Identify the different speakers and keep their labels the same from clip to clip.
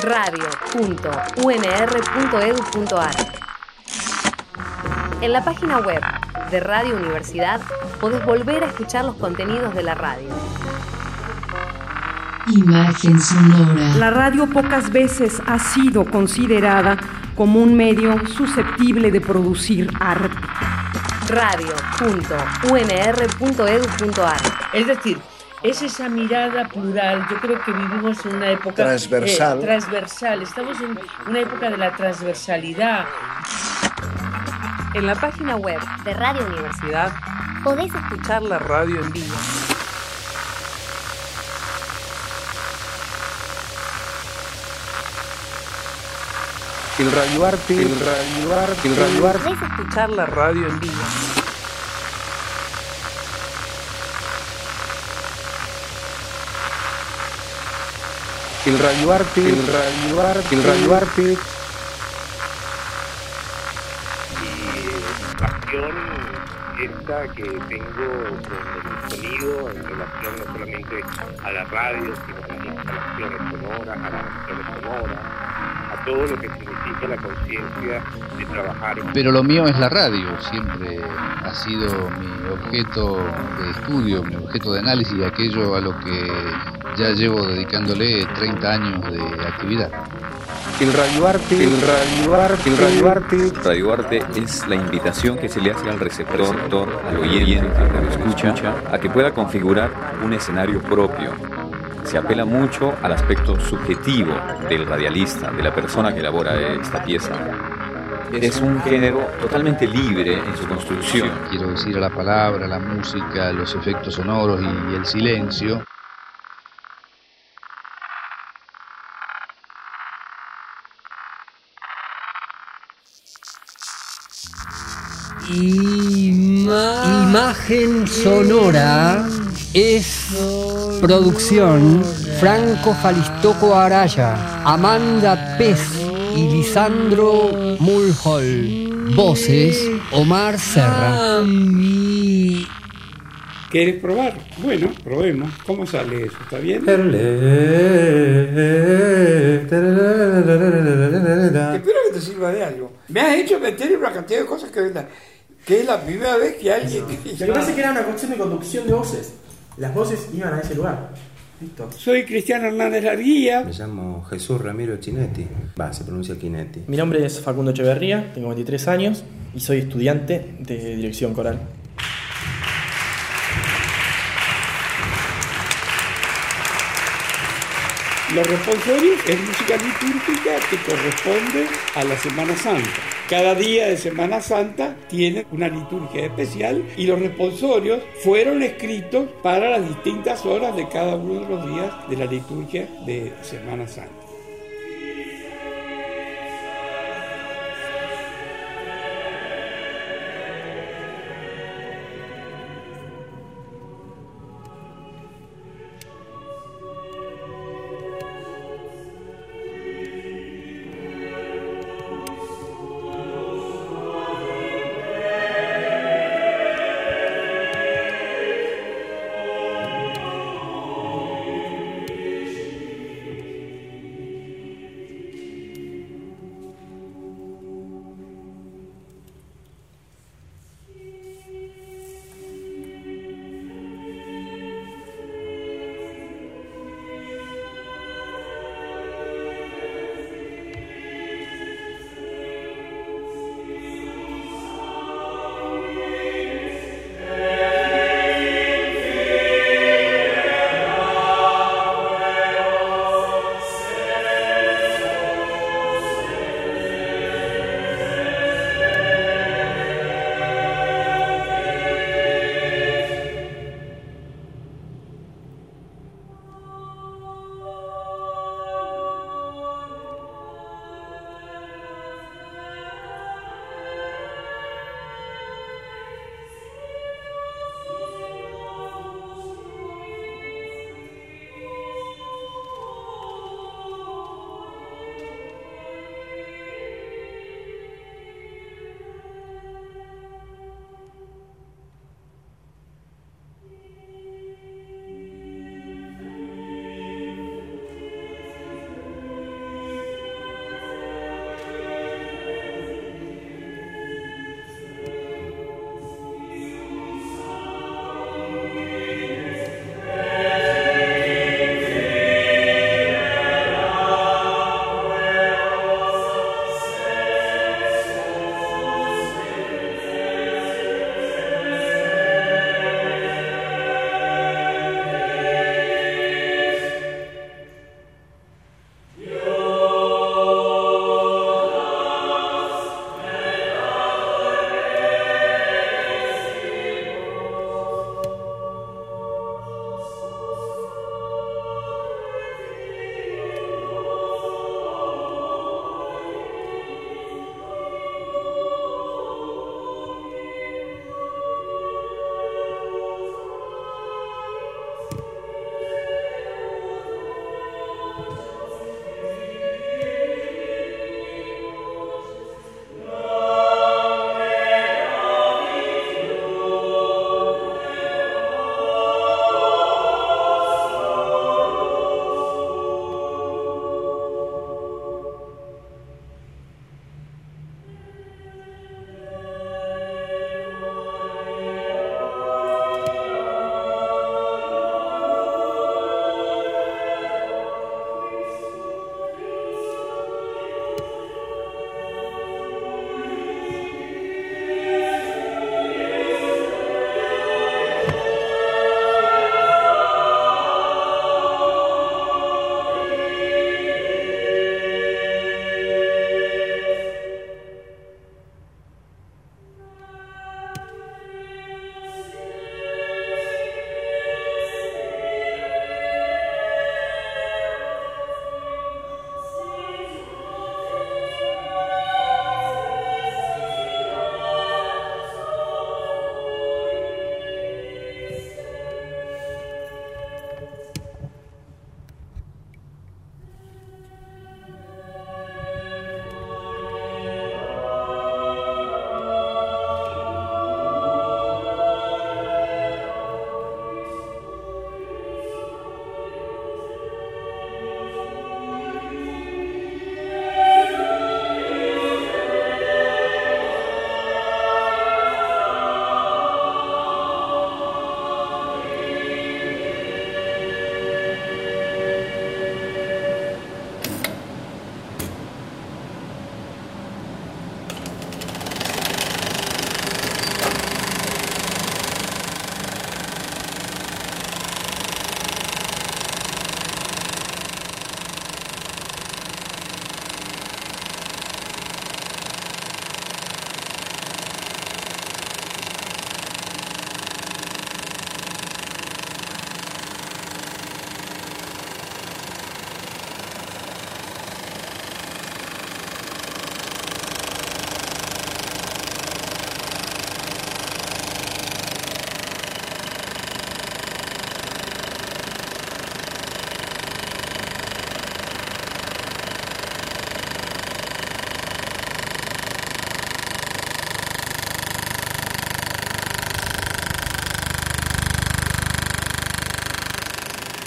Speaker 1: radio.unr.edu.ar. En la página web de Radio Universidad podés volver a escuchar los contenidos de la radio.
Speaker 2: Imagen sonora.
Speaker 3: La radio pocas veces ha sido considerada como un medio susceptible de producir arte.
Speaker 1: radio.unr.edu.ar.
Speaker 4: Es decir, es esa mirada plural. Yo creo que vivimos en una época transversal. Estamos en una época de la transversalidad.
Speaker 1: En la página web de Radio Universidad podés escuchar la radio en vivo.
Speaker 5: El radioarte.
Speaker 1: Podés escuchar la radio en vivo.
Speaker 5: El radioarte.
Speaker 6: Esta que tengo con el sonido en relación no solamente a la radio, sino a las instalaciones sonoras, a las acciones sonoras, a todo lo que significa la conciencia de trabajar.
Speaker 7: Pero lo mío es la radio, siempre ha sido mi objeto de estudio, mi objeto de análisis, y aquello a lo que ya llevo dedicándole 30 años de actividad.
Speaker 5: El radioarte.
Speaker 8: Radioarte es la invitación que se le hace al receptor, al oyente, al que escucha, a que pueda configurar un escenario propio. Se apela mucho al aspecto subjetivo del radialista, de la persona que elabora esta pieza. Es un género totalmente libre en su construcción.
Speaker 7: Quiero decir, a la palabra, la música, los efectos sonoros y el silencio.
Speaker 9: Imagen sonora es producción Franco Falistoco Araya, Amanda Pez y Lisandro Mulhall. Voces Omar Serra.
Speaker 10: ¿Quieres probar? Bueno, probemos. ¿Cómo sale eso? ¿Está bien? Espero que te sirva de algo. Me has hecho meter una cantidad de cosas que es la primera vez que alguien...
Speaker 11: Lo que pasa es que era una cuestión de conducción de voces. Las voces iban a ese lugar. ¿Listo?
Speaker 10: Soy Cristiano Hernández Larguía.
Speaker 12: Me llamo Jesús Ramiro Chinetti. Se pronuncia Chinetti.
Speaker 11: Mi nombre es Facundo Echeverría, tengo 23 años y soy estudiante de dirección coral.
Speaker 10: Los responsorios es música litúrgica que corresponde a la Semana Santa. Cada día de Semana Santa tiene una liturgia especial y los responsorios fueron escritos para las distintas horas de cada uno de los días de la liturgia de Semana Santa.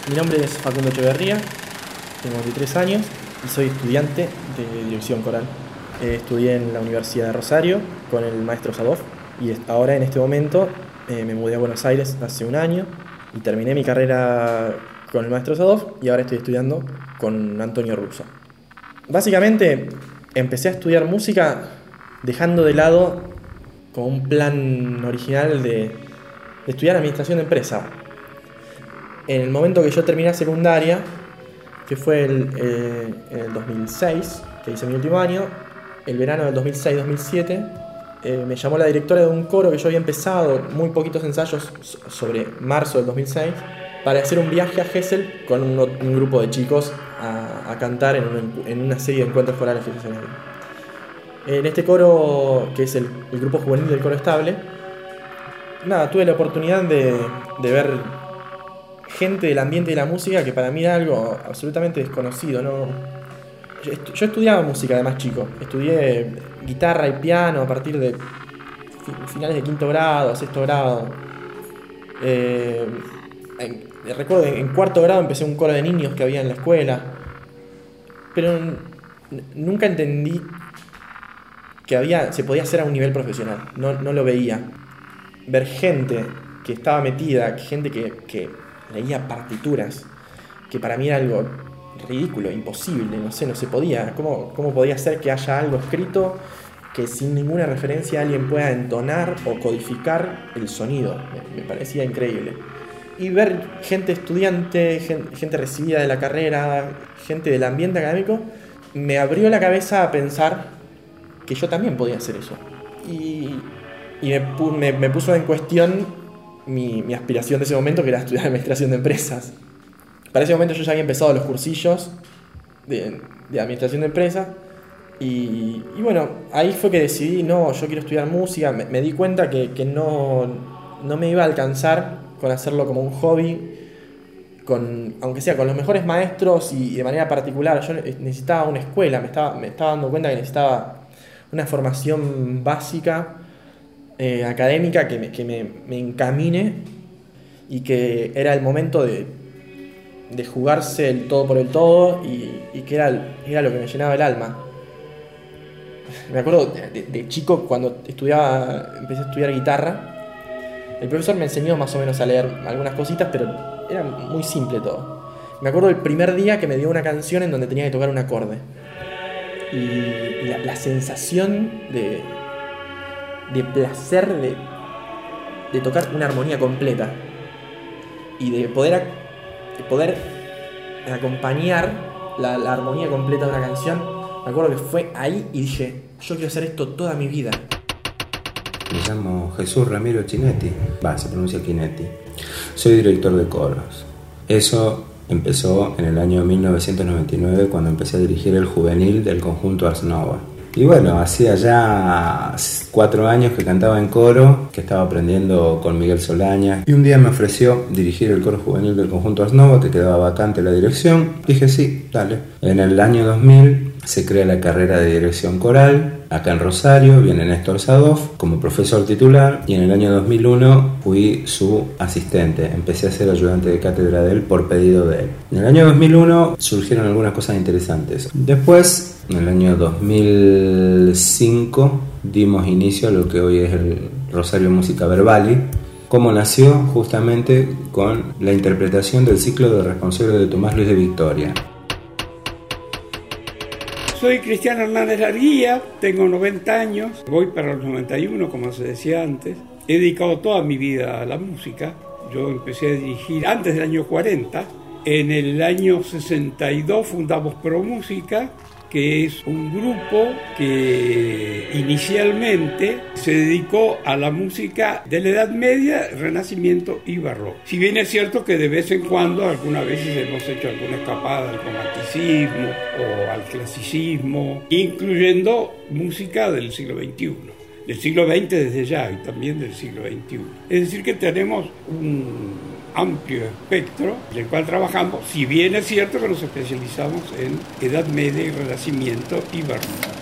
Speaker 11: Mi nombre es Facundo Echeverría, tengo 23 años y soy estudiante de dirección coral. Estudié en la Universidad de Rosario con el maestro Sadov y ahora en este momento me mudé a Buenos Aires hace un año y terminé mi carrera con el maestro Sadov y ahora estoy estudiando con Antonio Russo. Básicamente empecé a estudiar música dejando de lado como un plan original de estudiar administración de empresa. En el momento que yo terminé secundaria, que fue en el 2006, que hice mi último año, el verano del 2006-2007, me llamó la directora de un coro que yo había empezado, muy poquitos ensayos sobre marzo del 2006, para hacer un viaje a Gesell con un grupo de chicos a cantar en una serie de encuentros corales que se hacen ahí. En este coro, que es el grupo juvenil del Coro Estable, tuve la oportunidad de ver gente del ambiente de la música que para mí era algo absolutamente desconocido, ¿no? Yo estudiaba música de más chico, estudié guitarra y piano a partir de finales de quinto grado, sexto grado. Recuerdo que en cuarto grado empecé un coro de niños que había en la escuela, pero nunca entendí que se podía hacer a un nivel profesional, no lo veía. Ver gente que estaba metida, gente que leía partituras, que para mí era algo ridículo, imposible, no se podía. ¿Cómo podía ser que haya algo escrito que sin ninguna referencia alguien pueda entonar o codificar el sonido? Me parecía increíble. Y ver gente estudiante, gente recibida de la carrera, gente del ambiente académico, me abrió la cabeza a pensar que yo también podía hacer eso. Y me puso en cuestión mi aspiración de ese momento, que era estudiar administración de empresas. Para ese momento yo ya había empezado los cursillos de administración de empresas y bueno, ahí fue que decidí, yo quiero estudiar música. Me di cuenta que no me iba a alcanzar con hacerlo como un hobby, aunque sea con los mejores maestros y de manera particular. Yo necesitaba una escuela, me estaba dando cuenta que necesitaba una formación básica, académica, que me encamine, y que era el momento de jugarse el todo por el todo, y que era lo que me llenaba el alma. Me acuerdo de chico, cuando empecé a estudiar guitarra, el profesor me enseñó más o menos a leer algunas cositas, pero era muy simple todo. Me acuerdo el primer día que me dio una canción en donde tenía que tocar un acorde, y la sensación de placer de tocar una armonía completa y de poder acompañar la armonía completa de una canción. Me acuerdo que fue ahí y dije, yo quiero hacer esto toda mi vida.
Speaker 12: Me llamo Jesús Ramiro Chinetti, se pronuncia Chinetti. Soy director de coros. Eso empezó en el año 1999, cuando empecé a dirigir el juvenil del conjunto Ars Nova. Y bueno, hacía ya 4 años que cantaba en coro, que estaba aprendiendo con Miguel Solaña, y un día me ofreció dirigir el coro juvenil del conjunto Ars Nova, que quedaba vacante la dirección. Dije sí, dale. En el año 2000 se crea la carrera de dirección coral. Acá en Rosario viene Néstor Sadov como profesor titular, y en el año 2001 fui su asistente. Empecé a ser ayudante de cátedra de él por pedido de él. En el año 2001 surgieron algunas cosas interesantes. Después, en el año 2005, dimos inicio a lo que hoy es el Rosario Música Verbali. Cómo nació justamente con la interpretación del ciclo de responsorios de Tomás Luis de Victoria.
Speaker 10: Soy Cristiano Hernández Larguía, tengo 90 años, voy para los 91, como se decía antes. He dedicado toda mi vida a la música. Yo empecé a dirigir antes del año 40. En el año 62 fundamos Pro Música, que es un grupo que inicialmente se dedicó a la música de la Edad Media, Renacimiento y Barroco. Si bien es cierto que de vez en cuando, algunas veces hemos hecho alguna escapada al romanticismo o al clasicismo, incluyendo música del siglo XXI, del siglo XX desde ya y también del siglo XXI. Es decir, que tenemos un amplio espectro en el cual trabajamos, si bien es cierto que nos especializamos en Edad Media y Renacimiento y Barroco.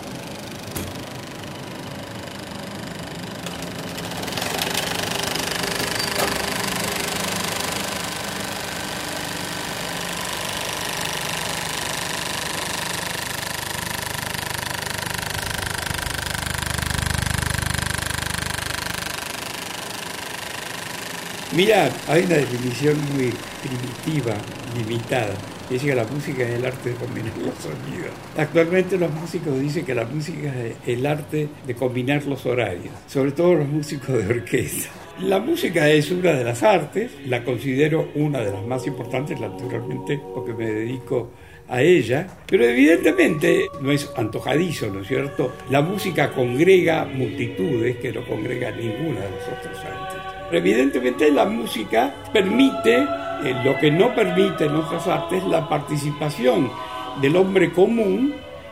Speaker 10: Mira, hay una definición muy primitiva, limitada. Dice que la música es el arte de combinar los sonidos. Actualmente los músicos dicen que la música es el arte de combinar los horarios, sobre todo los músicos de orquesta. La música es una de las artes, la considero una de las más importantes, naturalmente, porque me dedico a ella, pero evidentemente no es antojadizo, ¿no es cierto? La música congrega multitudes que no congrega ninguna de las otras artes. Pero evidentemente la música permite, lo que no permite en otras artes, la participación del hombre común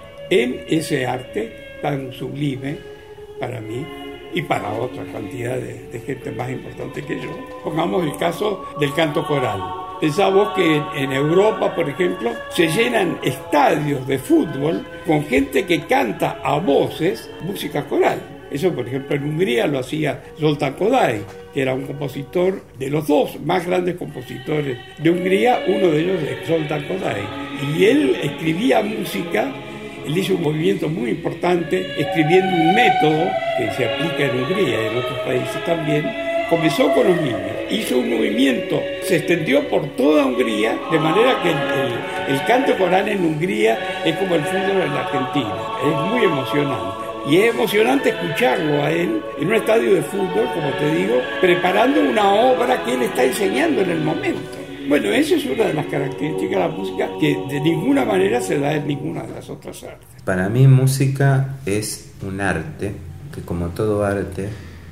Speaker 10: en ese arte tan sublime para mí y para otra cantidad de gente más importante que yo. Pongamos el caso del canto coral. Pensamos que en Europa, por ejemplo, se llenan estadios de fútbol con gente que canta a voces música coral. Eso, por ejemplo, en Hungría lo hacía Zoltán Kodály, que era un compositor de los dos más grandes compositores de Hungría, uno de ellos es Zoltán Kodály. Y él escribía música, él hizo un movimiento muy importante escribiendo un método que se aplica en Hungría y en otros países también. Comenzó con los niños, hizo un movimiento, se extendió por toda Hungría, de manera que el canto coral en Hungría es como el fútbol en la Argentina, es muy emocionante. Y es emocionante escucharlo a él en un estadio de fútbol, como te digo, preparando una obra que él está enseñando en el momento. Bueno, esa es una de las características de la música que de ninguna manera se da en ninguna de las otras artes.
Speaker 12: Para mí música es un arte, que como todo arte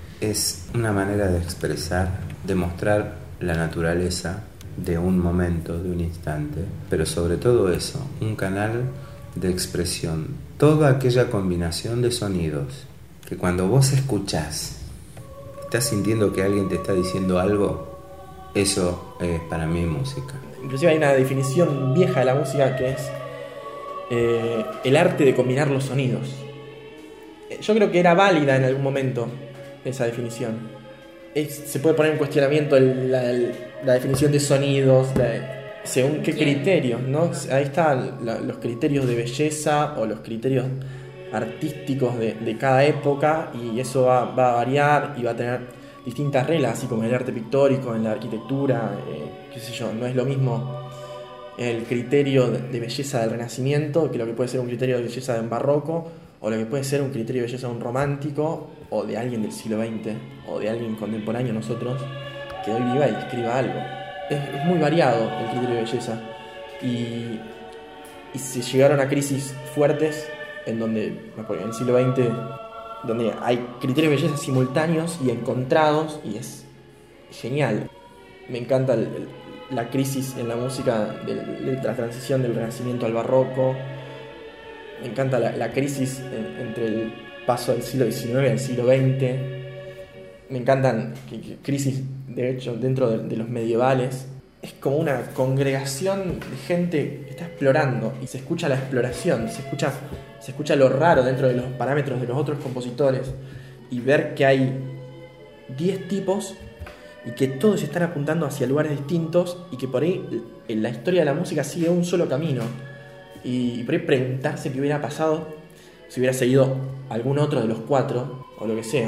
Speaker 12: es una manera de expresar, de mostrar la naturaleza de un momento, de un instante, pero sobre todo eso, un canal de expresión, toda aquella combinación de sonidos que cuando vos escuchás, estás sintiendo que alguien te está diciendo algo, eso es para mí música.
Speaker 11: Inclusive hay una definición vieja de la música que es el arte de combinar los sonidos. Yo creo que era válida en algún momento esa definición. Se puede poner en cuestionamiento la definición de sonidos, según qué criterios, ¿no? Ahí están los criterios de belleza o los criterios artísticos de cada época, y eso va a variar y va a tener distintas reglas, así como en el arte pictórico, en la arquitectura, qué sé yo. No es lo mismo el criterio de belleza del Renacimiento que lo que puede ser un criterio de belleza de un barroco, o lo que puede ser un criterio de belleza de un romántico, o de alguien del siglo XX, o de alguien contemporáneo a nosotros, que hoy viva y escriba algo. Es muy variado el criterio de belleza, y se llegaron a crisis fuertes en el siglo XX, donde hay criterios de belleza simultáneos y encontrados, y es genial. Me encanta la crisis en la música de la transición del Renacimiento al Barroco. Me encanta la crisis entre el paso del siglo XIX al siglo XX. Me encantan crisis, de hecho, dentro de los medievales. Es como una congregación de gente que está explorando, y se escucha la exploración, se escucha lo raro dentro de los parámetros de los otros compositores, y ver que hay 10 tipos y que todos están apuntando hacia lugares distintos, y que por ahí en la historia de la música sigue un solo camino, y por ahí preguntarse qué hubiera pasado si hubiera seguido algún otro de los 4 o lo que sea.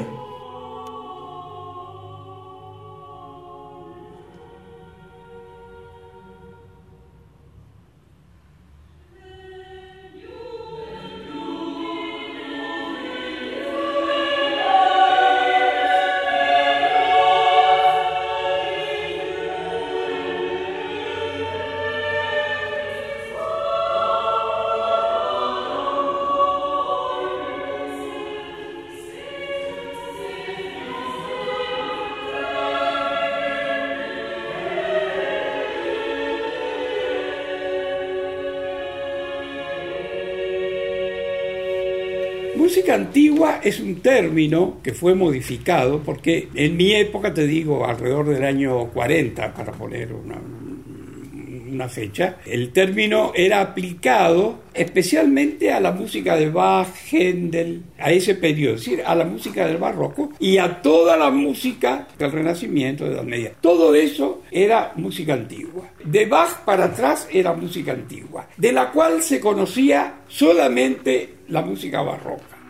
Speaker 10: Música antigua es un término que fue modificado, porque en mi época, te digo, alrededor del año 40, para poner una fecha, el término era aplicado especialmente a la música de Bach, Händel, a ese periodo, es decir, a la música del barroco y a toda la música del Renacimiento, de la Edad Media. Todo eso era música antigua. De Bach para atrás era música antigua, de la cual se conocía solamente la música barroca.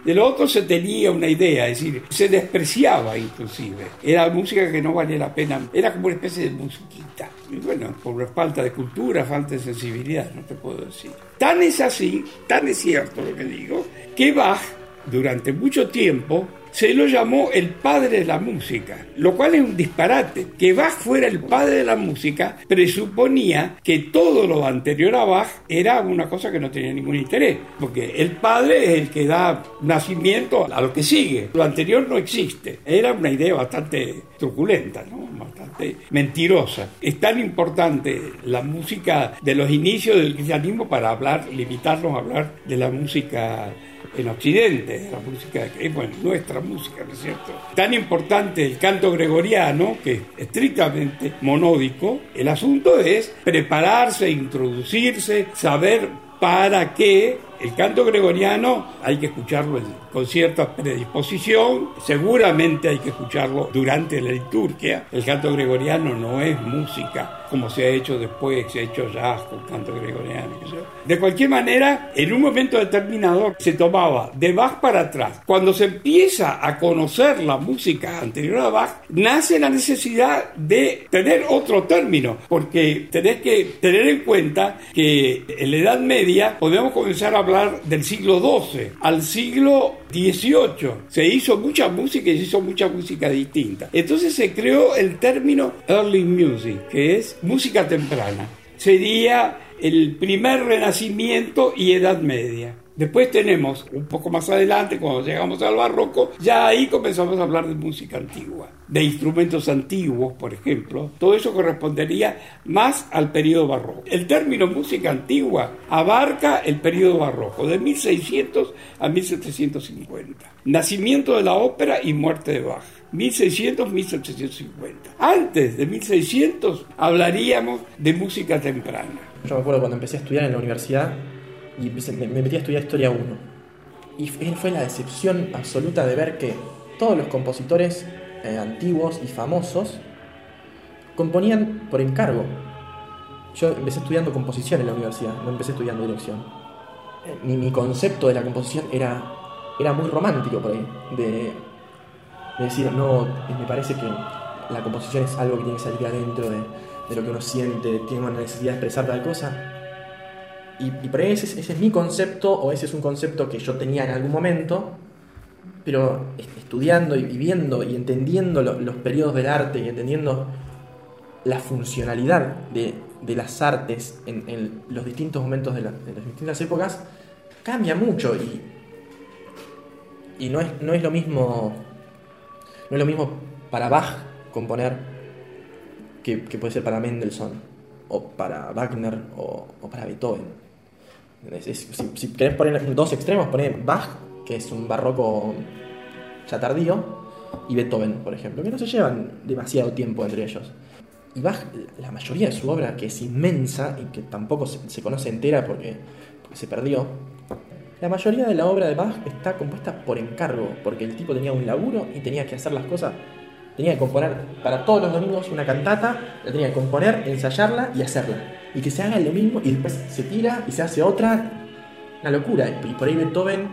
Speaker 10: De lo otro se tenía una idea, es decir, se despreciaba inclusive. Era música que no valía la pena, era como una especie de musiquita. Y bueno, por falta de cultura, falta de sensibilidad, no te puedo decir. Tan es así, tan es cierto lo que digo, que Bach, durante mucho tiempo, se lo llamó el padre de la música, lo cual es un disparate. Que Bach fuera el padre de la música presuponía que todo lo anterior a Bach era una cosa que no tenía ningún interés, porque el padre es el que da nacimiento a lo que sigue, lo anterior no existe. Era una idea bastante truculenta, ¿no? Bastante mentirosa. Es tan importante la música de los inicios del cristianismo para limitarnos a hablar de la música en Occidente, de la música que es, bueno, nuestra música, ¿no es cierto? Tan importante el canto gregoriano, que es estrictamente monódico. El asunto es prepararse, introducirse, saber para qué. El canto gregoriano hay que escucharlo con cierta predisposición, seguramente hay que escucharlo durante la liturgia. El canto gregoriano no es música como se ha hecho después, se ha hecho jazz con canto gregoriano. De cualquier manera, en un momento determinado se tomaba de Bach para atrás. Cuando se empieza a conocer la música anterior a Bach, nace la necesidad de tener otro término, porque tenés que tener en cuenta que en la Edad Media podemos comenzar a hablar del siglo XII al siglo XVIII. Se hizo mucha música y se hizo mucha música distinta. Entonces se creó el término early music, que es música temprana. Sería el primer Renacimiento y Edad Media. Después tenemos, un poco más adelante, cuando llegamos al barroco, ya ahí comenzamos a hablar de música antigua, de instrumentos antiguos, por ejemplo. Todo eso correspondería más al periodo barroco. El término música antigua abarca el periodo barroco, de 1600 a 1750. Nacimiento de la ópera y muerte de Bach. 1600-1750. Antes de 1600 hablaríamos de música temprana.
Speaker 11: Yo me acuerdo cuando empecé a estudiar en la universidad y me metí a estudiar Historia 1. Y fue la decepción absoluta de ver que todos los compositores antiguos y famosos componían por encargo. Yo empecé estudiando composición en la universidad, no empecé estudiando dirección. Mi concepto de la composición era muy romántico por ahí, de decir, no, me parece que la composición es algo que tiene que salir de adentro de lo que uno siente, tiene una necesidad de expresar tal cosa. Y por ahí ese es mi concepto, o ese es un concepto que yo tenía en algún momento, pero estudiando y viendo y entendiendo los periodos del arte y entendiendo la funcionalidad de las artes en los distintos momentos de las distintas épocas, cambia mucho y no es lo mismo para Bach componer que puede ser para Mendelssohn o para Wagner o para Beethoven. Si querés poner dos extremos, poné Bach, que es un barroco ya tardío, y Beethoven, por ejemplo, que no se llevan demasiado tiempo entre ellos. Y Bach, la mayoría de su obra, que es inmensa y que tampoco se conoce entera porque se perdió, la mayoría de la obra de Bach está compuesta por encargo, porque el tipo tenía un laburo y tenía que hacer las cosas. Tenía que componer para todos los domingos una cantata, la tenía que componer, ensayarla y hacerla. Y que se haga lo mismo y después se tira y se hace otra. Una locura. Y por ahí Beethoven,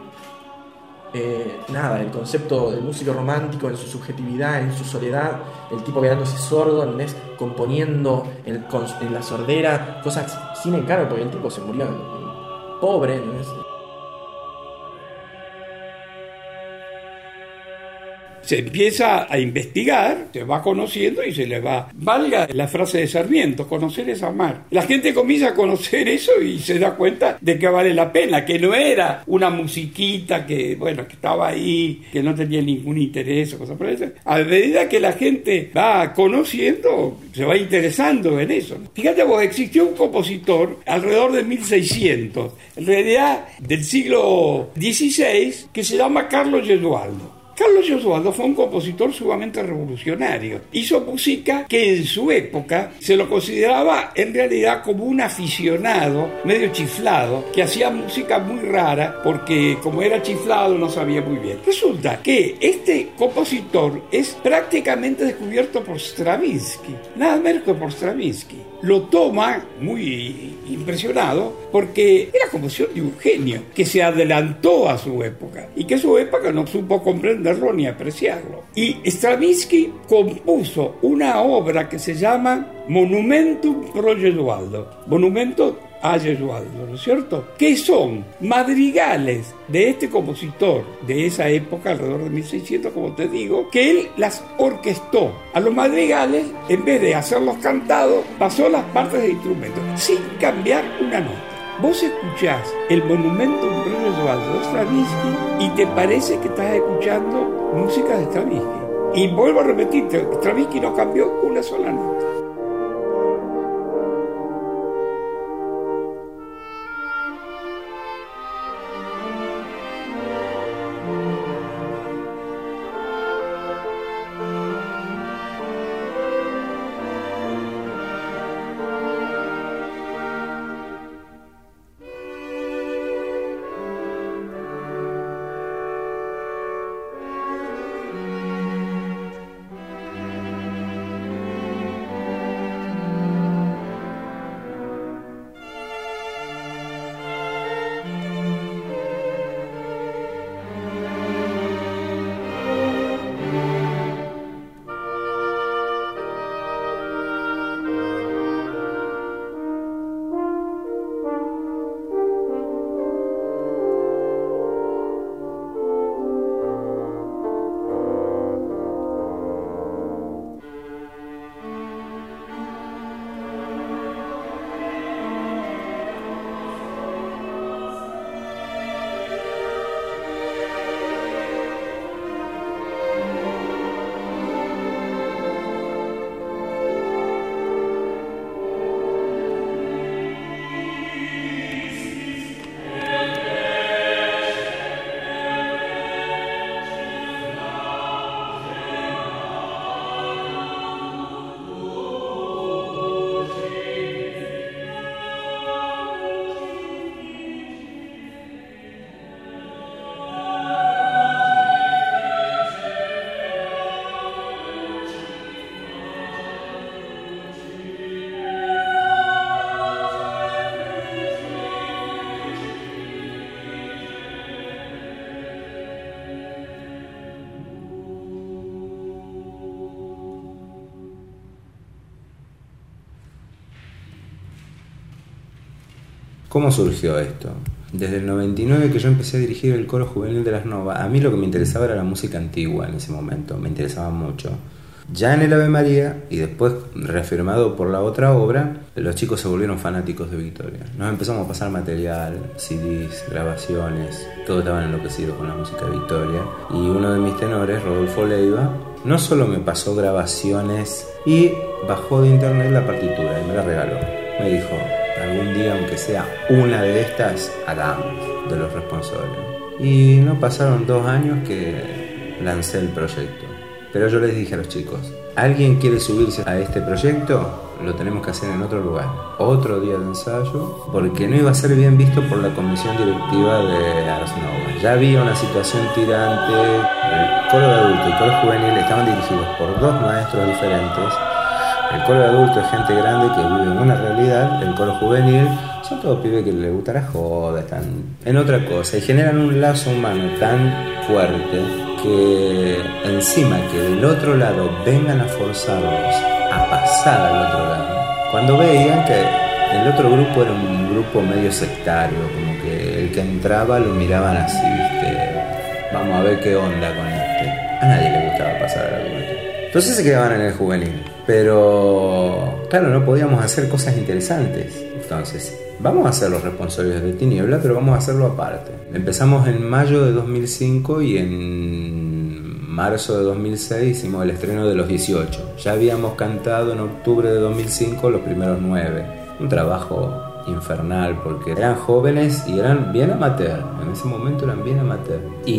Speaker 11: el concepto del músico romántico en su subjetividad, en su soledad, el tipo quedándose sordo, ¿no es? Componiendo en la sordera, cosas sin encargo, porque el tipo se murió pobre, ¿no es?
Speaker 10: Se empieza a investigar, se va conociendo y se le va... Valga la frase de Sarmiento, conocer es amar. La gente comienza a conocer eso y se da cuenta de que vale la pena, que no era una musiquita que estaba ahí, que no tenía ningún interés o cosas por eso. A medida que la gente va conociendo, se va interesando en eso. Fíjate vos, existió un compositor alrededor de 1600, en realidad del siglo XVI, que se llama Carlos Gesualdo. Carlos Gesualdo fue un compositor sumamente revolucionario. Hizo música que en su época se lo consideraba en realidad como un aficionado medio chiflado que hacía música muy rara porque como era chiflado no sabía muy bien. Resulta que este compositor es prácticamente descubierto por Stravinsky, nada menos que por Stravinsky. lo toma muy impresionado porque era composición de un genio que se adelantó a su época y que su época no supo comprenderlo ni apreciarlo. Y Stravinsky compuso una obra que se llama Monumentum pro Gesualdo, monumento a Gesualdo, ¿no es cierto? Que son madrigales de este compositor de esa época, alrededor de 1600, como te digo, que él las orquestó. A los madrigales, en vez de hacerlos cantados, pasó las partes de instrumento, sin cambiar una nota. Vos escuchás el Monumentum pro Gesualdo de Stravinsky y te parece que estás escuchando música de Stravinsky. Y vuelvo a repetirte, Stravinsky no cambió una sola nota.
Speaker 12: ¿Cómo surgió esto? Desde el 99 que yo empecé a dirigir el coro juvenil de Las Novas, a mí lo que me interesaba era la música antigua en ese momento, me interesaba mucho. Ya en el Ave María, y después reafirmado por la otra obra, los chicos se volvieron fanáticos de Victoria. Nos empezamos a pasar material, CDs, grabaciones, todos estaban enloquecidos con la música de Victoria. Y uno de mis tenores, Rodolfo Leiva, no solo me pasó grabaciones y bajó de internet la partitura y me la regaló. Me dijo, algún día, aunque sea una de estas, hagamos de Los Responsorios. Y no pasaron 2 años que lancé el proyecto. Pero yo les dije a los chicos, ¿alguien quiere subirse a este proyecto? Lo tenemos que hacer en otro lugar, otro día de ensayo, porque no iba a ser bien visto por la comisión directiva de Ars Nova. Ya había una situación tirante, el coro de adulto y el coro juvenil estaban dirigidos por 2 maestros diferentes. El coro de adulto es gente grande que vive en una realidad, el coro juvenil son todos pibes que les gusta la joda, están en otra cosa y generan un lazo humano tan fuerte que encima que del otro lado vengan a forzarlos a pasar al otro lado, cuando veían que el otro grupo era un grupo medio sectario, como que el que entraba lo miraban así, ¿viste? Vamos a ver qué onda con este. A nadie le gustaba pasar al adulto. Entonces se quedaban en el juvenil. Pero, claro, no podíamos hacer cosas interesantes. Entonces, vamos a hacer Los Responsorios de Tiniebla, pero vamos a hacerlo aparte. Empezamos en mayo de 2005 y en marzo de 2006 hicimos el estreno de Los 18. Ya habíamos cantado en octubre de 2005 los primeros 9. Un trabajo infernal porque eran jóvenes y eran bien amateur. En ese momento eran bien amateur.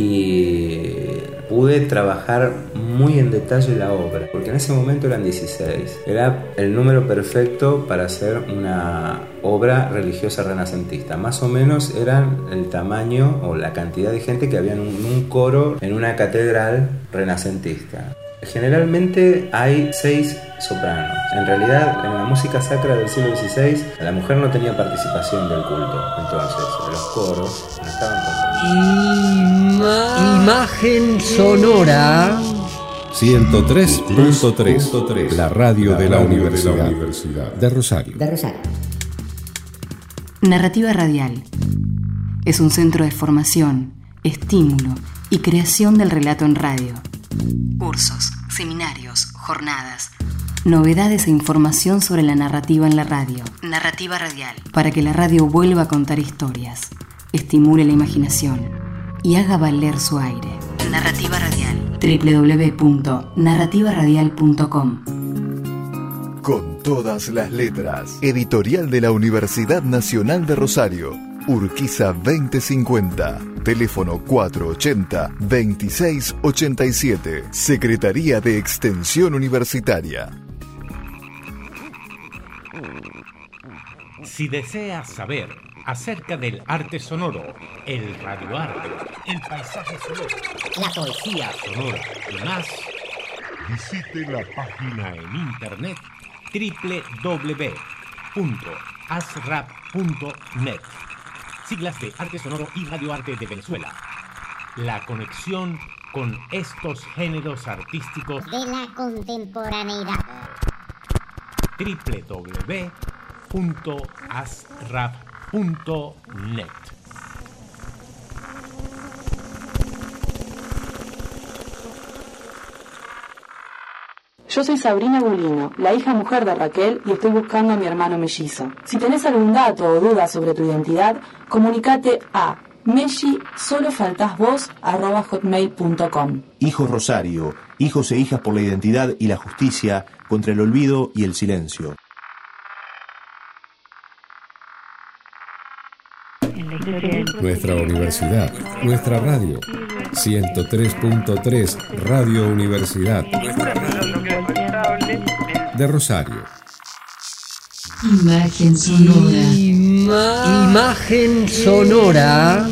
Speaker 12: Y pude trabajar muy en detalle la obra, porque en ese momento eran 16. Era el número perfecto para hacer una obra religiosa renacentista. Más o menos eran el tamaño o la cantidad de gente que había en un coro en una catedral renacentista. Generalmente hay 6 sopranos. En realidad, en la música sacra del siglo XVI, la mujer no tenía participación del culto. Entonces, los coros no estaban conformados.
Speaker 9: Imagen sonora.
Speaker 13: 103.3, la radio de la Universidad de Rosario.
Speaker 14: Narrativa Radial es un centro de formación, estímulo y creación del relato en radio. Cursos, seminarios, jornadas, novedades e información sobre la narrativa en la radio. Narrativa Radial, para que la radio vuelva a contar historias, estimule la imaginación y haga valer su aire. Narrativa Radial. www.narrativaradial.com.
Speaker 15: Con todas las letras. Editorial de la Universidad Nacional de Rosario. Urquiza 2050. Teléfono 480-2687. Secretaría de Extensión Universitaria.
Speaker 16: Si deseas saber acerca del arte sonoro, el radioarte, el paisaje sonoro, la poesía sonora y más, visite la página en internet www.asrap.net. Siglas de Arte Sonoro y Radioarte de Venezuela. La conexión con estos géneros artísticos
Speaker 17: de la contemporaneidad.
Speaker 16: www.asrap.net.
Speaker 18: Yo soy Sabrina Gulino, la hija mujer de Raquel, y estoy buscando a mi hermano mellizo. Si tenés algún dato o duda sobre tu identidad, comunicate a mellisolofaltasvos@hotmail.com.
Speaker 19: Hijos Rosario, hijos e hijas por la identidad y la justicia, contra el olvido y el silencio.
Speaker 13: Nuestra universidad, nuestra radio. 103.3 Radio Universidad de Rosario.
Speaker 2: Imagen sonora.
Speaker 9: Imagen sonora.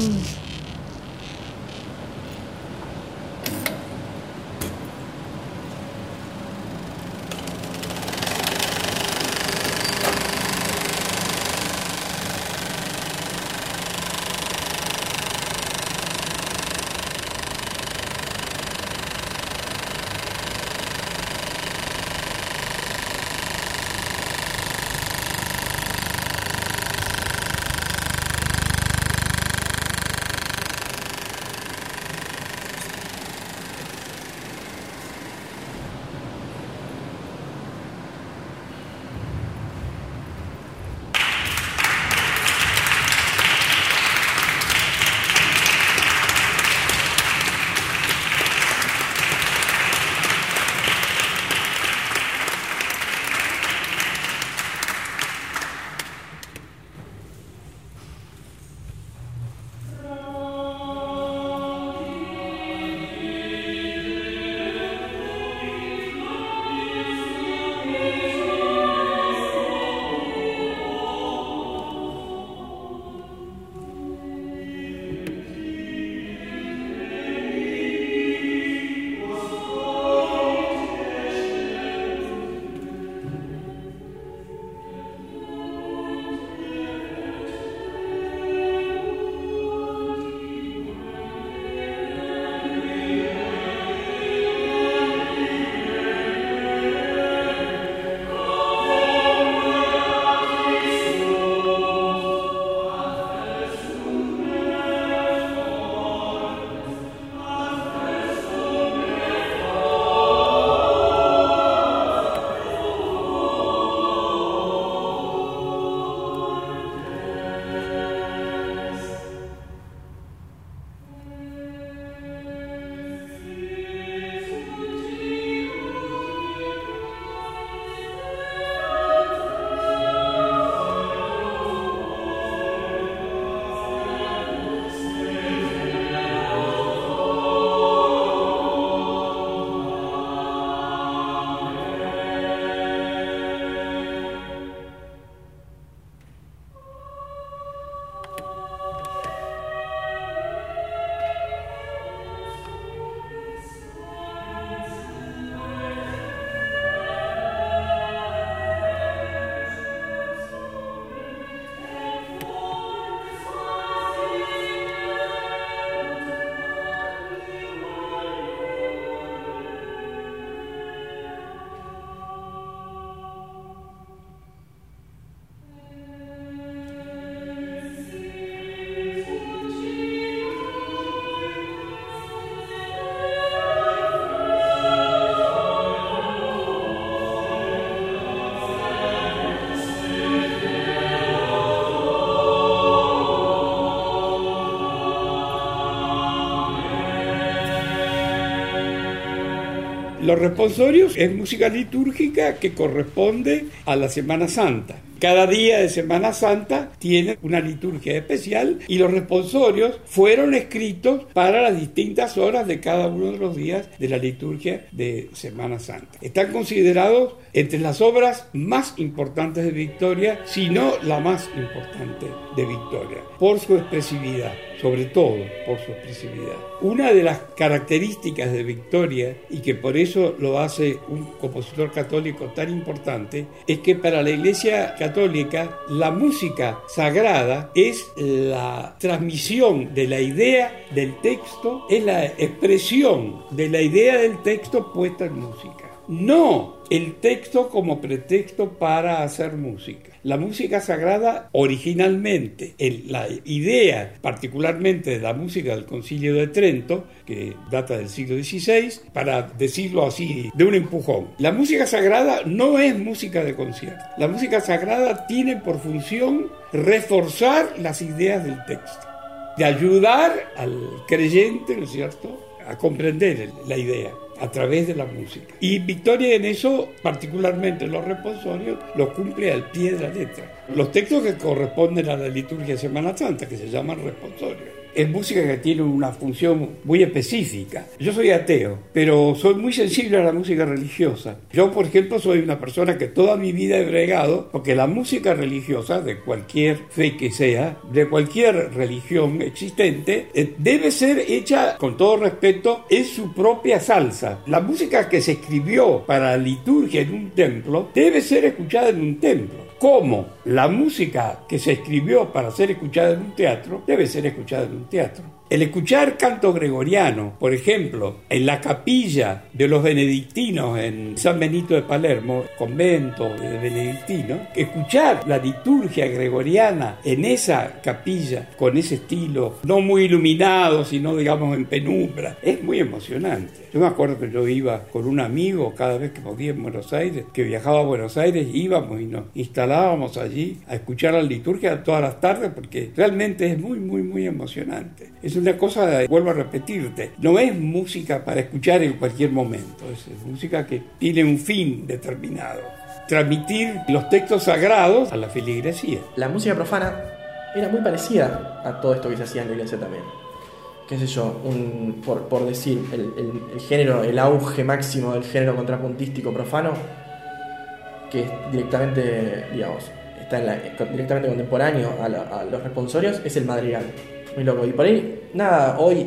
Speaker 10: Los responsorios es música litúrgica que corresponde a la Semana Santa. Cada día de Semana Santa tiene una liturgia especial y los responsorios fueron escritos para las distintas horas de cada uno de los días de la liturgia de Semana Santa. Están considerados entre las obras más importantes de Victoria, si no la más importante de Victoria, por su expresividad, sobre todo por su expresividad. Una de las características de Victoria, y que por eso lo hace un compositor católico tan importante, es que para la Iglesia Católica la música sagrada es la transmisión de la idea del texto, es la expresión de la idea del texto puesta en música. No el texto como pretexto para hacer música. La música sagrada originalmente, la idea particularmente de la música del Concilio de Trento, que data del siglo XVI, para decirlo así, de un empujón. La música sagrada no es música de concierto. La música sagrada tiene por función reforzar las ideas del texto, de ayudar al creyente, ¿no es cierto?, a comprender la idea a través de la música. Y Victoria en eso, particularmente los responsorios, lo cumple al pie de la letra. Los textos que corresponden a la liturgia de Semana Santa, que se llaman responsorios, es música que tiene una función muy específica. Yo soy ateo, pero soy muy sensible a la música religiosa. Yo, por ejemplo, soy una persona que toda mi vida he bregado porque la música religiosa, de cualquier fe que sea, de cualquier religión existente, debe ser hecha, con todo respeto, en su propia salsa. La música que se escribió para la liturgia en un templo debe ser escuchada en un templo. Como la música que se escribió para ser escuchada en un teatro debe ser escuchada en un teatro. El escuchar canto gregoriano, por ejemplo, en la capilla de los benedictinos en San Benito de Palermo, convento de benedictinos, escuchar la liturgia gregoriana en esa capilla con ese estilo, no muy iluminado, sino digamos en penumbra, es muy emocionante. Yo me acuerdo que yo iba con un amigo cada vez que podía en Buenos Aires, que viajaba a Buenos Aires, íbamos y nos instalábamos allí a escuchar la liturgia todas las tardes porque realmente es muy, muy, muy emocionante. Es una cosa, vuelvo a repetirte, no es música para escuchar en cualquier momento, es música que tiene un fin determinado. Transmitir los textos sagrados a la feligresía.
Speaker 11: La música profana era muy parecida a todo esto que se hacía en la iglesia también. Qué sé yo, por decir, el género, el auge máximo del género contrapuntístico profano, que es directamente, digamos, está directamente contemporáneo a los responsorios, es el madrigal. Muy loco. Y por ahí, nada, hoy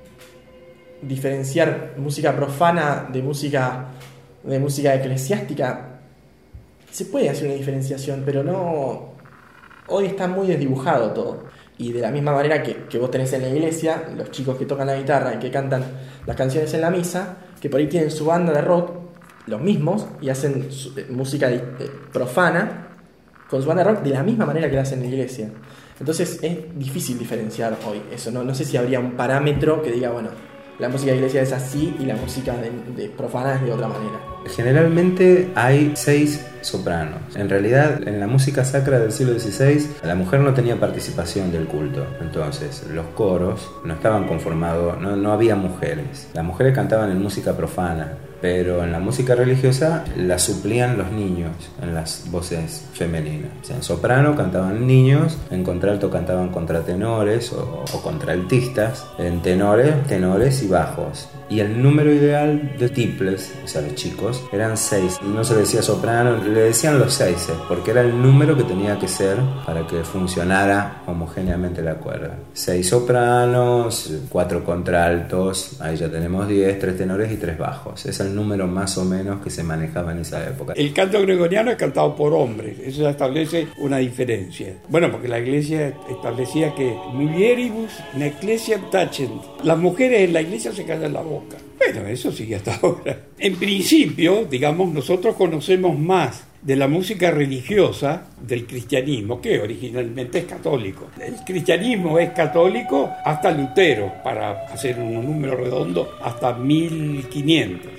Speaker 11: diferenciar música profana de música eclesiástica, se puede hacer una diferenciación, pero no. Hoy está muy desdibujado todo. Y de la misma manera que vos tenés en la iglesia, los chicos que tocan la guitarra y que cantan las canciones en la misa, que por ahí tienen su banda de rock, los mismos, y hacen música profana con su banda de rock de la misma manera que la hacen en la iglesia. Entonces es difícil diferenciar hoy eso. No sé si habría un parámetro que diga, bueno, la música de iglesia es así y la música de profana es de otra manera.
Speaker 12: Generalmente hay 6 sopranos. En realidad, en la música sacra del siglo XVI, la mujer no tenía participación del culto. Entonces, los coros no estaban conformados, no había mujeres. Las mujeres cantaban en música profana, pero en la música religiosa la suplían los niños en las voces femeninas. O sea, en soprano cantaban niños, en contralto cantaban contratenores o contraltistas, en tenores y bajos. Y el número ideal de tiples, o sea, de chicos, eran 6. No se le decía soprano, le decían los 6, porque era el número que tenía que ser para que funcionara homogéneamente la cuerda. 6 sopranos, 4 contraltos, ahí ya tenemos 10, 3 tenores y 3 bajos. Es el número más o menos que se manejaba en esa época.
Speaker 10: El canto gregoriano es cantado por hombres, eso ya establece una diferencia. Bueno, porque la iglesia establecía que mulieribus in ecclesiam tacent. Las mujeres en la iglesia se callan la boca. Bueno, eso sigue hasta ahora. En principio, digamos, nosotros conocemos más de la música religiosa del cristianismo, que originalmente es católico. El cristianismo es católico hasta Lutero, para hacer un número redondo, hasta 1500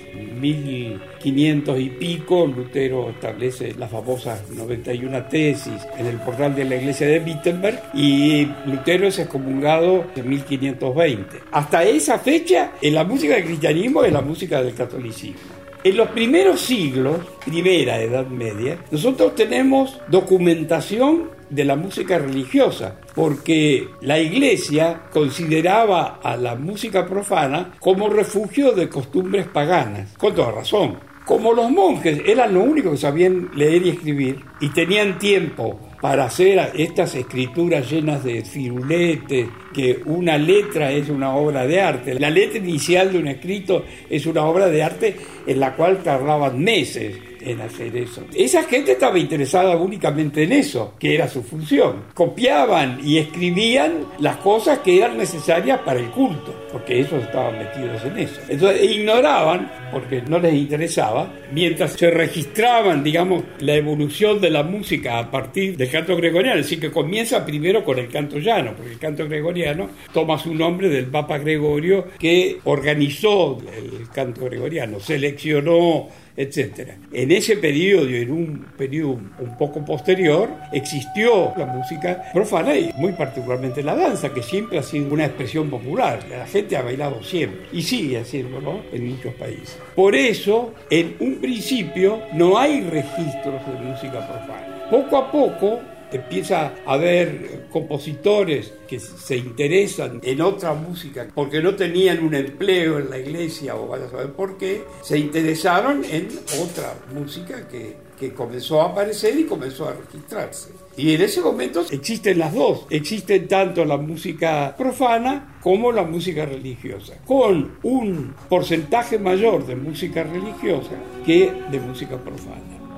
Speaker 10: y pico. Lutero establece las famosas 91 tesis en el portal de la iglesia de Wittenberg, y Lutero es excomulgado en 1520. Hasta esa fecha, en la música del cristianismo es la música del catolicismo. En los primeros siglos, primera Edad Media, nosotros tenemos documentación de la música religiosa, porque la Iglesia consideraba a la música profana como refugio de costumbres paganas, con toda razón. Como los monjes eran los únicos que sabían leer y escribir y tenían tiempo para hacer estas escrituras llenas de firuletes, que una letra es una obra de arte. La letra inicial de un escrito es una obra de arte en la cual tardaban meses en hacer eso. Esa gente estaba interesada únicamente en eso, que era su función. Copiaban y escribían las cosas que eran necesarias para el culto, porque ellos estaban metidos en eso. Entonces ignoraban, porque no les interesaba, mientras se registraban, digamos, la evolución de la música a partir del canto gregoriano. Es decir, que comienza primero con el canto llano, porque el canto gregoriano toma su nombre del Papa Gregorio, que organizó el canto gregoriano, seleccionó, etcétera. En ese periodo y en un periodo un poco posterior existió la música profana, y muy particularmente la danza, que siempre ha sido una expresión popular. La gente ha bailado siempre y sigue haciéndolo en muchos países. Por eso, en un principio no hay registros de música profana. Poco a poco empieza a haber compositores que se interesan en otra música porque no tenían un empleo en la iglesia, o vaya a saber por qué, se interesaron en otra música que comenzó a aparecer y comenzó a registrarse. Y en ese momento existen las dos. Existen tanto la música profana como la música religiosa, con un porcentaje mayor de música religiosa que de música profana.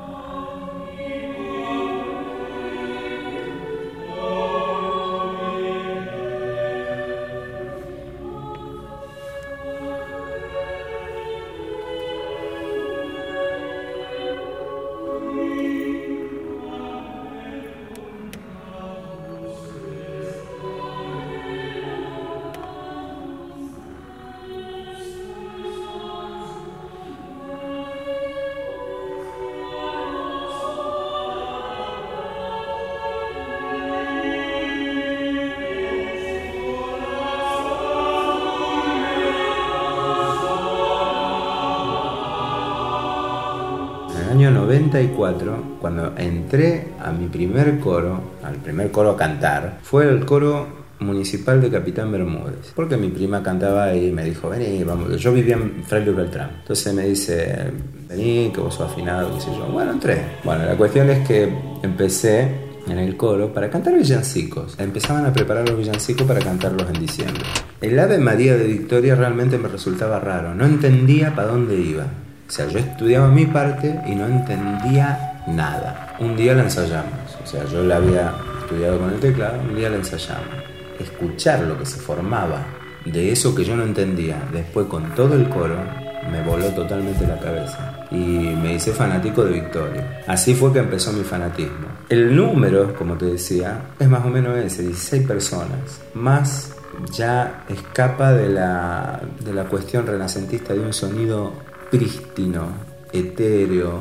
Speaker 12: Año 94, cuando entré a mi primer coro, al primer coro a cantar, fue el coro municipal de Capitán Bermúdez, porque mi prima cantaba ahí y me dijo, vení, vamos. Yo vivía en Fray Luis Beltrán, entonces me dice, vení, que vos sos afinado, qué sé yo. Bueno, entré. Bueno, la cuestión es que empecé en el coro para cantar villancicos. Empezaban a preparar los villancicos para cantarlos en diciembre. El Ave María de Victoria realmente me resultaba raro, no entendía para dónde iba. O sea, yo estudiaba mi parte y no entendía nada. Un día la ensayamos, o sea, yo la había estudiado con el teclado, un día la ensayamos. Escuchar lo que se formaba de eso que yo no entendía, después con todo el coro, me voló totalmente la cabeza y me hice fanático de Victoria. Así fue que empezó mi fanatismo. El número, como te decía, es más o menos ese, 16 personas, más ya escapa de la cuestión renacentista de un sonido prístino, etéreo.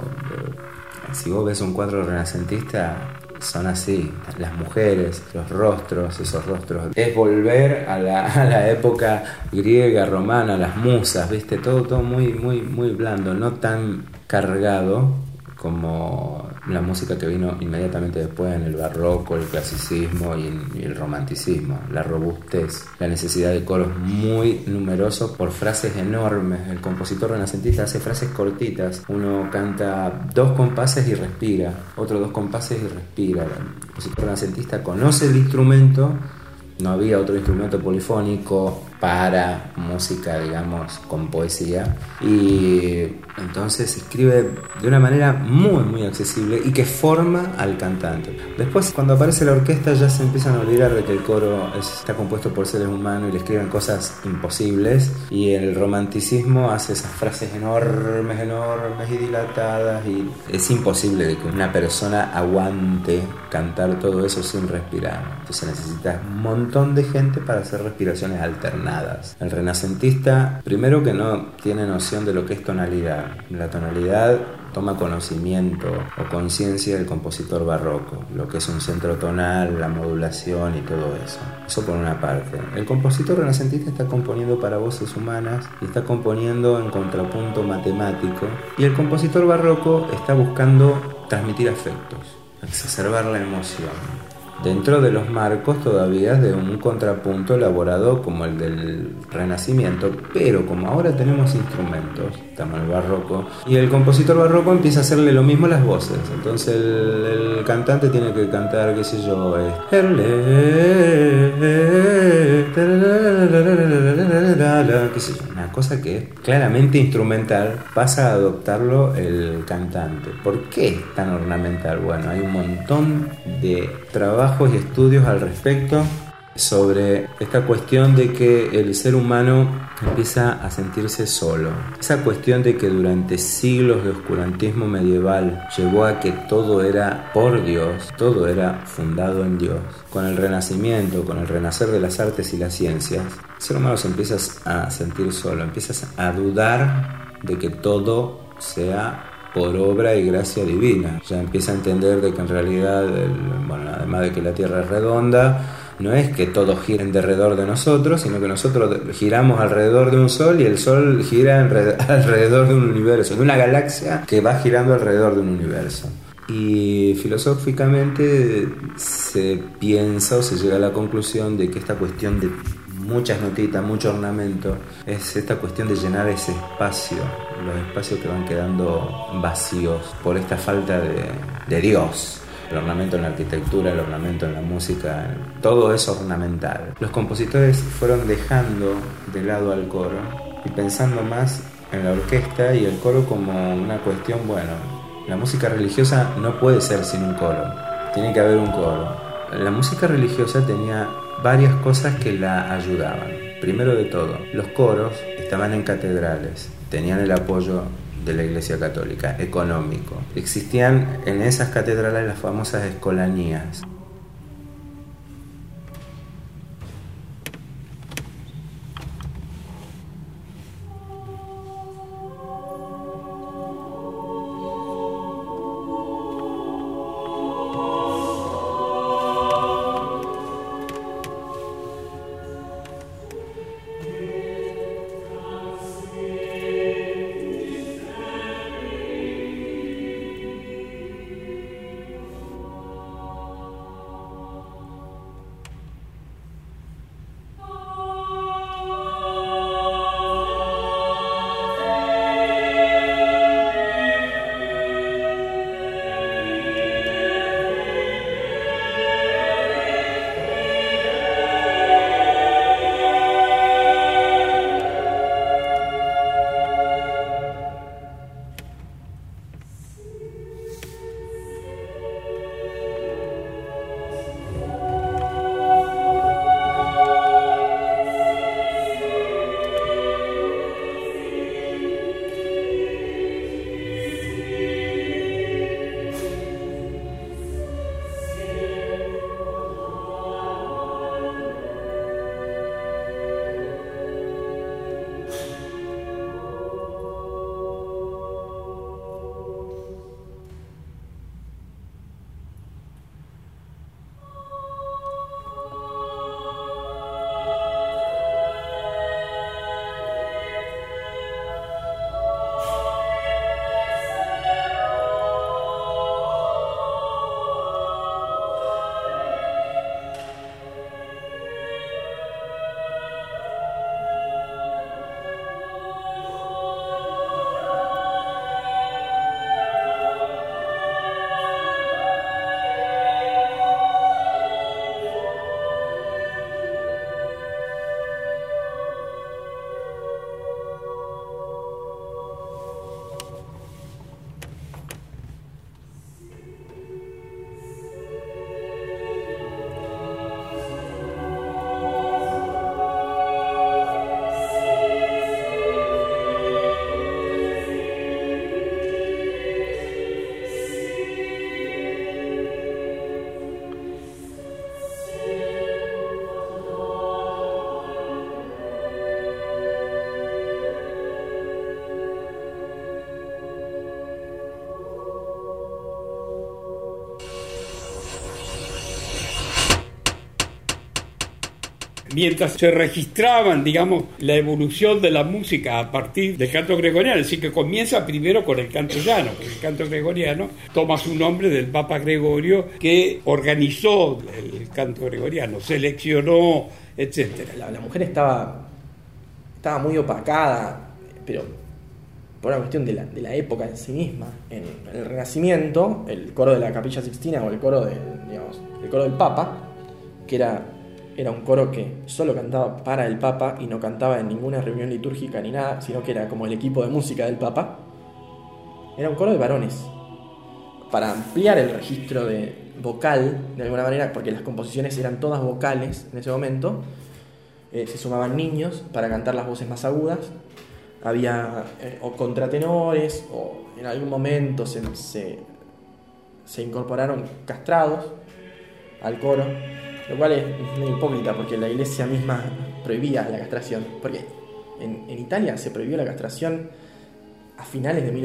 Speaker 12: Si vos ves un cuadro renacentista, son así, las mujeres, los rostros, esos rostros. Es volver a la época griega, romana, las musas, ¿viste? Todo muy, muy, muy blando, no tan cargado como la música que vino inmediatamente después en el barroco, el clasicismo y el romanticismo, la robustez, la necesidad de coros muy numerosos por frases enormes. El compositor renacentista hace frases cortitas, uno canta 2 compases y respira, otro 2 compases y respira. El compositor renacentista conoce el instrumento, no había otro instrumento polifónico para música, digamos, con poesía, y entonces escribe de una manera muy muy accesible y que forma al cantante. Después, cuando aparece la orquesta, ya se empiezan a olvidar de que el coro está compuesto por seres humanos y le escriben cosas imposibles, y el romanticismo hace esas frases enormes y dilatadas, y es imposible de que una persona aguante cantar todo eso sin respirar. Entonces necesita un montón de gente para hacer respiraciones alternadas. El renacentista, primero que no tiene noción de lo que es tonalidad. La tonalidad toma conocimiento o conciencia del compositor barroco, lo que es un centro tonal, la modulación y todo eso. Eso por una parte. El compositor renacentista está componiendo para voces humanas y está componiendo en contrapunto matemático, y el compositor barroco está buscando transmitir afectos, exacerbar la emoción, dentro de los marcos todavía de un contrapunto elaborado como el del Renacimiento, pero como ahora tenemos instrumentos, estamos en el barroco, y el compositor barroco empieza a hacerle lo mismo a las voces. Entonces el cantante tiene que cantar, qué sé yo, qué sé yo, una cosa que es claramente instrumental, pasa a adoptarlo el cantante. ¿Por qué es tan ornamental? Bueno, hay un montón de trabajos y estudios al respecto sobre esta cuestión de que el ser humano empieza a sentirse solo. Esa cuestión de que durante siglos de oscurantismo medieval llevó a que todo era por Dios, todo era fundado en Dios. Con el Renacimiento, con el renacer de las artes y las ciencias, el ser humano se empieza a sentir solo, empiezas a dudar de que todo sea por obra y gracia divina. Ya empieza a entender de que en realidad, además de que la Tierra es redonda, no es que todos giren alrededor de nosotros, sino que nosotros giramos alrededor de un sol y el sol gira alrededor de un universo, de una galaxia que va girando alrededor de un universo. Y filosóficamente se piensa o se llega a la conclusión de que esta cuestión de muchas notitas, mucho ornamento, es esta cuestión de llenar ese espacio, los espacios que van quedando vacíos por esta falta de Dios. El ornamento en la arquitectura, el ornamento en la música, todo es ornamental. Los compositores fueron dejando de lado al coro y pensando más en la orquesta y el coro como una cuestión, la música religiosa no puede ser sin un coro, tiene que haber un coro. La música religiosa tenía varias cosas que la ayudaban. Primero de todo, los coros estaban en catedrales, tenían el apoyo de la Iglesia Católica, económico. Existían en esas catedrales las famosas escolanías.
Speaker 10: mientras se registraban, digamos, la evolución de la música a partir del canto gregoriano, es decir, que comienza primero con el canto llano, porque el canto gregoriano toma su nombre del Papa Gregorio, que organizó el canto gregoriano, seleccionó, etcétera.
Speaker 11: La mujer estaba muy opacada, pero por una cuestión de la época en sí misma. En el Renacimiento, el coro de la Capilla Sixtina o el coro del Papa, que era un coro que solo cantaba para el Papa y no cantaba en ninguna reunión litúrgica ni nada, sino que era como el equipo de música del Papa, era un coro de varones. Para ampliar el registro de vocal, de alguna manera, porque las composiciones eran todas vocales en ese momento, se sumaban niños para cantar las voces más agudas. Había o contratenores, o en algún momento se incorporaron castrados al coro, lo cual es muy hipócrita porque la iglesia misma prohibía la castración, porque en Italia se prohibió la castración a finales de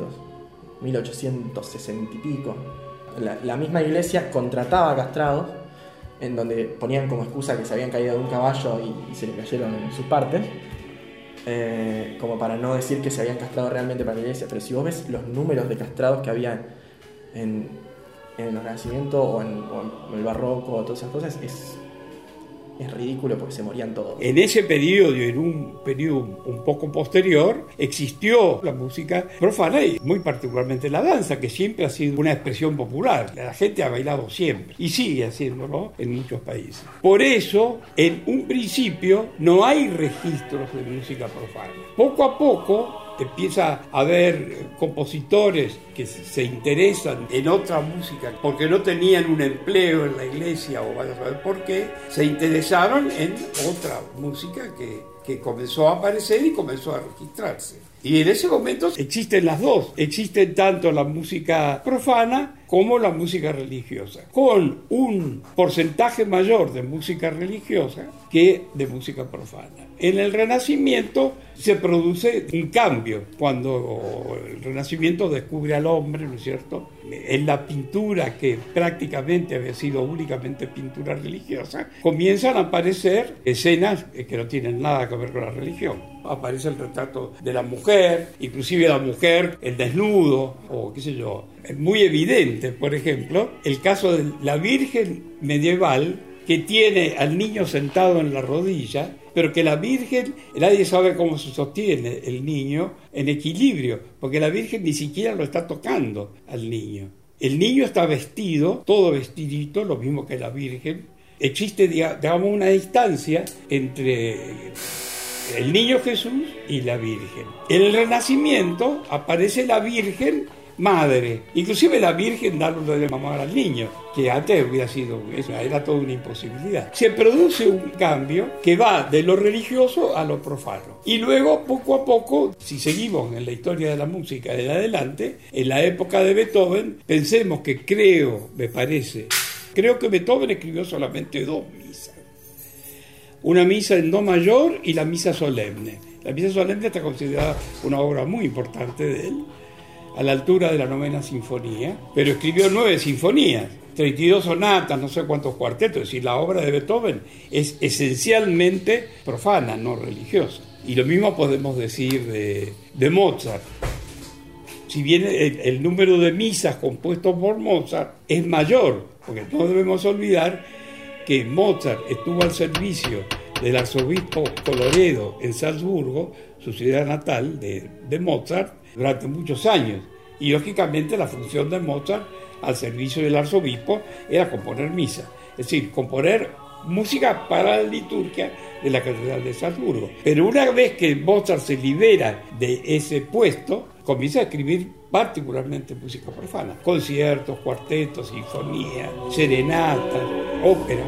Speaker 11: 1860 y pico. La misma iglesia contrataba castrados, en donde ponían como excusa que se habían caído de un caballo y se le cayeron en sus partes, como para no decir que se habían castrado realmente para la iglesia. Pero si vos ves los números de castrados que había en el Renacimiento o en el Barroco o todas esas cosas, es ridículo porque se morían todos.
Speaker 10: En ese periodo y en un periodo un poco posterior existió la música profana y muy particularmente la danza, que siempre ha sido una expresión popular. La gente ha bailado siempre y sigue haciéndolo en muchos países. Por eso, en un principio, no hay registros de música profana. Poco a poco empieza a haber compositores que se interesan en otra música porque no tenían un empleo en la iglesia o vaya a saber por qué, se interesaron en otra música que comenzó a aparecer y comenzó a registrarse. Y en ese momento existen las dos, existen tanto la música profana como la música religiosa, con un porcentaje mayor de música religiosa que de música profana. En el Renacimiento se produce un cambio, cuando el Renacimiento descubre al hombre, ¿no es cierto? En la pintura, que prácticamente había sido únicamente pintura religiosa, comienzan a aparecer escenas que no tienen nada que ver con la religión. Aparece el retrato de la mujer, inclusive la mujer, el desnudo, o qué sé yo. Es muy evidente, por ejemplo, el caso de la Virgen medieval, que tiene al niño sentado en la rodilla, pero que la Virgen, nadie sabe cómo se sostiene el niño en equilibrio, porque la Virgen ni siquiera lo está tocando al niño. El niño está vestido, todo vestidito, lo mismo que la Virgen. Existe, digamos, una distancia entre el niño Jesús y la Virgen. En el Renacimiento aparece la Virgen madre, inclusive la Virgen dándole de mamar al niño, que antes hubiera sido, era toda una imposibilidad. Se produce un cambio que va de lo religioso a lo profano. Y luego, poco a poco, si seguimos en la historia de la música en adelante, en la época de Beethoven, pensemos que creo que Beethoven escribió solamente 2 misas. Una misa en do mayor y la misa solemne. La misa solemne está considerada una obra muy importante de él, a la altura de la 9ª sinfonía, pero escribió 9 sinfonías, 32 sonatas, no sé cuántos cuartetos. Es decir, la obra de Beethoven es esencialmente profana, no religiosa. Y lo mismo podemos decir de Mozart. Si bien el número de misas compuestos por Mozart es mayor, porque no debemos olvidar que Mozart estuvo al servicio del arzobispo Colloredo en Salzburgo, su ciudad natal de Mozart, durante muchos años. Y lógicamente la función de Mozart al servicio del arzobispo era componer misa, es decir, componer música para la liturgia de la Catedral de Salzburgo. Pero una vez que Mozart se libera de ese puesto, comienza a escribir particularmente música profana, conciertos, cuartetos, sinfonías, serenatas, óperas.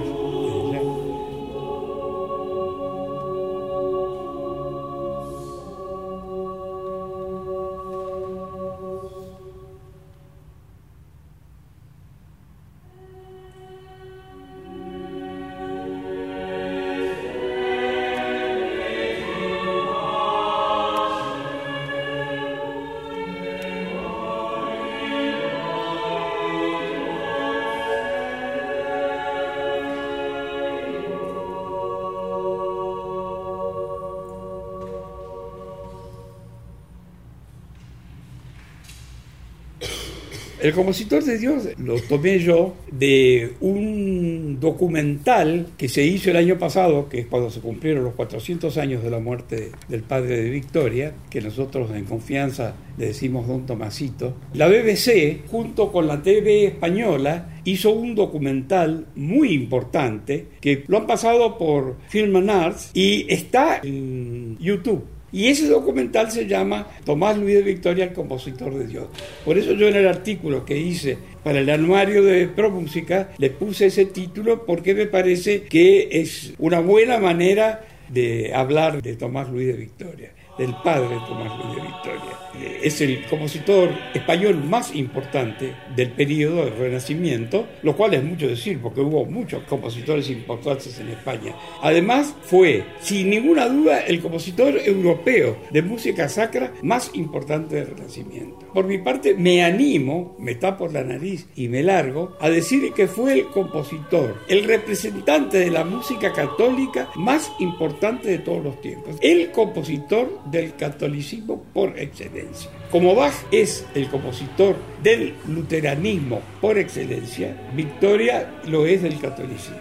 Speaker 10: El compositor de Dios lo tomé yo de un documental que se hizo el año pasado, que es cuando se cumplieron los 400 años de la muerte del padre de Victoria, que nosotros en confianza le decimos Don Tomasito. La BBC, junto con la TV española, hizo un documental muy importante que lo han pasado por Film and Arts y está en YouTube. Y ese documental se llama Tomás Luis de Victoria, el compositor de Dios. Por eso yo en el artículo que hice para el anuario de ProMúsica le puse ese título, porque me parece que es una buena manera de hablar de Tomás Luis de Victoria, del padre Tomás Luis de Victoria. Es el compositor español más importante del periodo del Renacimiento, lo cual es mucho decir, porque hubo muchos compositores importantes en España. Además, fue, sin ninguna duda, el compositor europeo de música sacra más importante del Renacimiento. Por mi parte, me animo, me tapo la nariz y me largo, a decir que fue el compositor, el representante de la música católica más importante de todos los tiempos. El compositor del catolicismo por excelencia. Como Bach es el compositor del luteranismo por excelencia, Victoria lo es del catolicismo.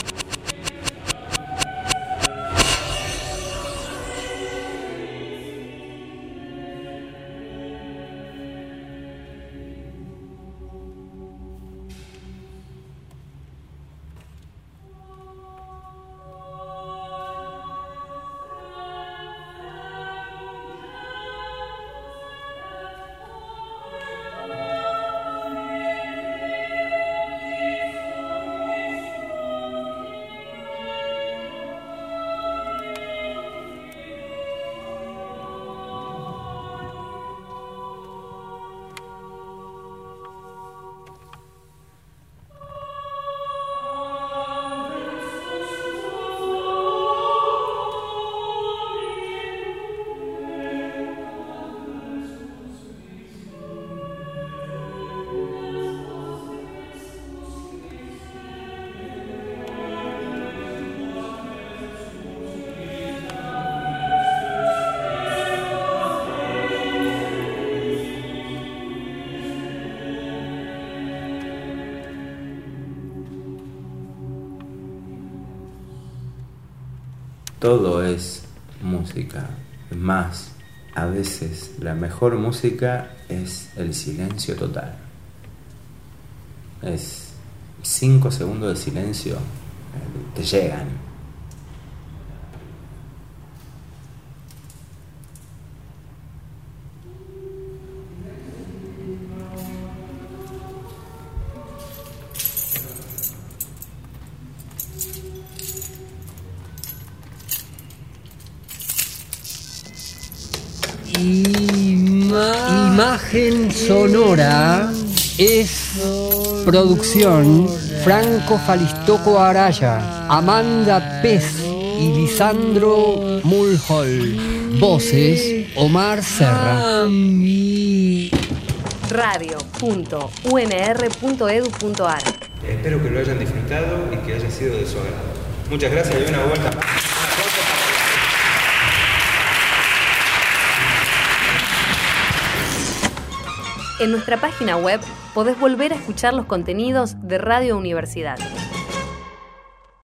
Speaker 12: Todo es música. Es más, a veces la mejor música es el silencio total. Es 5 segundos de silencio, te llegan.
Speaker 9: Imagen sonora es producción Franco Falistoco Araya, Amanda Pez y Lisandro Mulhall. Voces Omar Serra.
Speaker 1: Radio.unr.edu.ar.
Speaker 12: Espero que lo hayan disfrutado y que haya sido de su agrado. Muchas gracias y una vuelta.
Speaker 1: En nuestra página web podés volver a escuchar los contenidos de Radio Universidad.